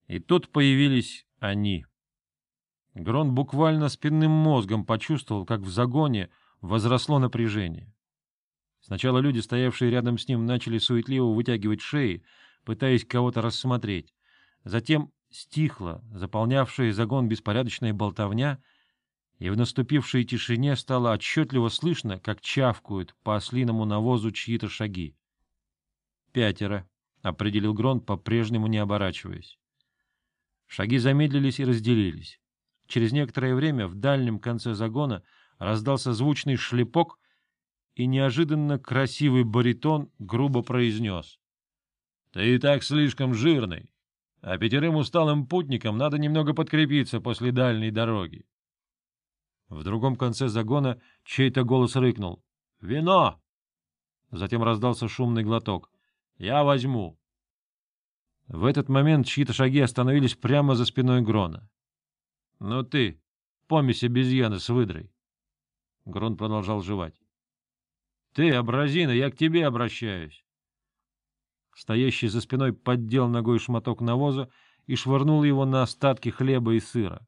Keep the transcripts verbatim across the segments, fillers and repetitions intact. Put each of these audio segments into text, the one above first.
И тут появились они. Грон буквально спинным мозгом почувствовал, как в загоне возросло напряжение. Сначала люди, стоявшие рядом с ним, начали суетливо вытягивать шеи, пытаясь кого-то рассмотреть. Затем стихла заполнявшая загон беспорядочная болтовня, и в наступившей тишине стало отчетливо слышно, как чавкают по ослиному навозу чьи-то шаги. «Пятеро», — определил Грон, по-прежнему не оборачиваясь. Шаги замедлились и разделились. Через некоторое время в дальнем конце загона раздался звучный шлепок, и неожиданно красивый баритон грубо произнес: «Ты и так слишком жирный, а пятерым усталым путникам надо немного подкрепиться после дальней дороги». В другом конце загона чей-то голос рыкнул: «Вино!» Затем раздался шумный глоток. «Я возьму». В этот момент чьи-то шаги остановились прямо за спиной Грона. «Ну ты, помесь обезьяны с выдрой!» Грон продолжал жевать. «Ты, абразина, я к тебе обращаюсь!» Стоящий за спиной поддел ногой шматок навоза и швырнул его на остатки хлеба и сыра.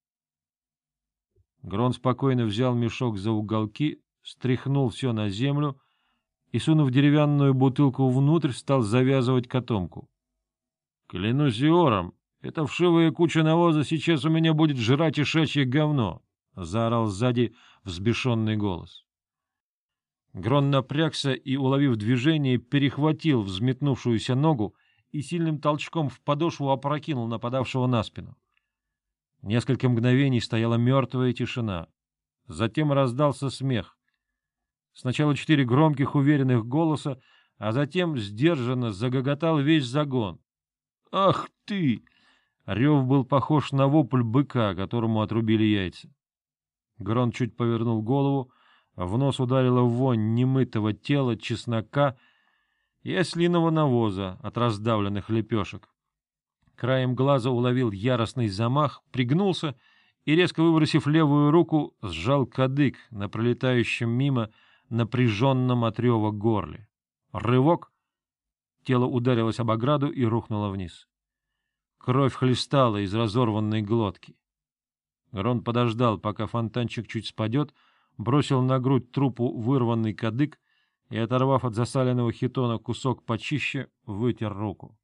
Грон спокойно взял мешок за уголки, стряхнул все на землю и, сунув деревянную бутылку внутрь, стал завязывать котомку. — Клянусь Иором, эта вшивая куча навоза сейчас у меня будет жрать ишачье говно! — заорал сзади взбешенный голос. Грон напрягся и, уловив движение, перехватил взметнувшуюся ногу и сильным толчком в подошву опрокинул нападавшего на спину. Несколько мгновений стояла мертвая тишина. Затем раздался смех. Сначала четыре громких уверенных голоса, а затем сдержанно загоготал весь загон. «Ах ты!» Рев был похож на вопль быка, которому отрубили яйца. Грон чуть повернул голову, в нос ударила вонь немытого тела, чеснока и ослиного навоза от раздавленных лепешек. Краем глаза уловил яростный замах, пригнулся и, резко выбросив левую руку, сжал кадык на пролетающем мимо напряженном от рева горле. Рывок. Тело ударилось об ограду и рухнуло вниз. Кровь хлестала из разорванной глотки. Грон подождал, пока фонтанчик чуть спадет, бросил на грудь трупу вырванный кадык и, оторвав от засаленного хитона кусок почище, вытер руку.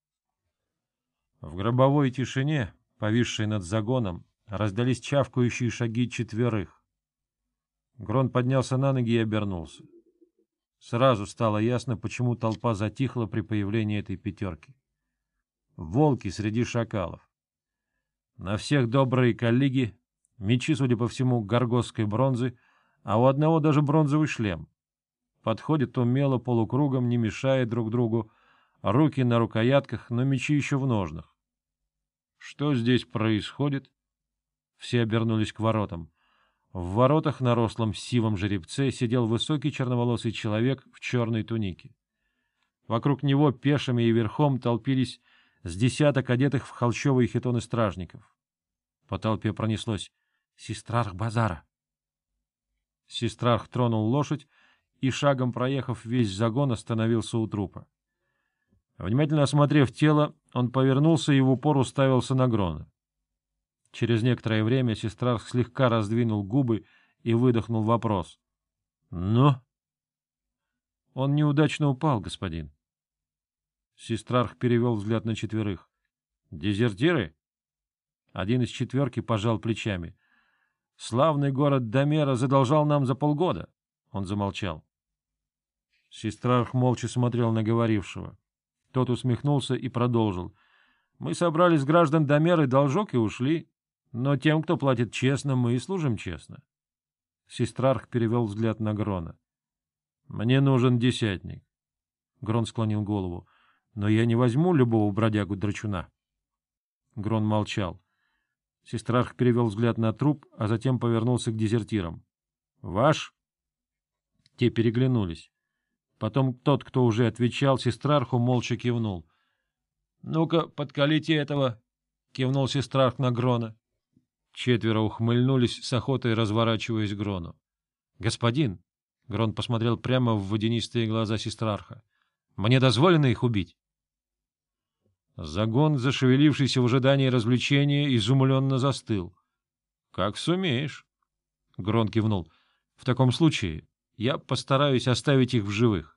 В гробовой тишине, повисшей над загоном, раздались чавкающие шаги четверых. Грон поднялся на ноги и обернулся. Сразу стало ясно, почему толпа затихла при появлении этой пятерки. Волки среди шакалов. На всех добрые коллеги, мечи, судя по всему, горгосской бронзы, а у одного даже бронзовый шлем. Подходят умело полукругом, не мешая друг другу, руки на рукоятках, но мечи еще в ножнах. Что здесь происходит? Все обернулись к воротам. В воротах на рослом сивом жеребце сидел высокий черноволосый человек в черной тунике. Вокруг него пешими и верхом толпились с десяток одетых в холщовые хитоны стражников. По толпе пронеслось: «Сестрарх базара!» Сестрарх тронул лошадь и, шагом проехав весь загон, остановился у трупа. Внимательно осмотрев тело, он повернулся и в упор уставился на Грона. Через некоторое время сестрарх слегка раздвинул губы и выдохнул вопрос. «Ну?» «Он неудачно упал, господин». Сестрарх перевел взгляд на четверых. «Дезертиры?» Один из четверки пожал плечами. «Славный город Домера задолжал нам за полгода». Он замолчал. Сестрарх молча смотрел на говорившего. Тот усмехнулся и продолжил. «Мы собрали с граждан Домеры должок и ушли. Но тем, кто платит честно, мы и служим честно». Сестрарх перевел взгляд на Грона. «Мне нужен десятник». Грон склонил голову. «Но я не возьму любого бродягу-драчуна». Грон молчал. Сестрарх перевел взгляд на труп, а затем повернулся к дезертирам. «Ваш?» Те переглянулись. Потом тот, кто уже отвечал, сестрарху молча кивнул. «Ну-ка, подколите этого!» — кивнул сестрарх на Грона. Четверо ухмыльнулись, с охотой разворачиваясь к Грону. «Господин!» — Грон посмотрел прямо в водянистые глаза сестрарха. «Мне дозволено их убить?» Загон, зашевелившийся в ожидании развлечения, изумленно застыл. — Как сумеешь. Грон кивнул. — В таком случае я постараюсь оставить их в живых.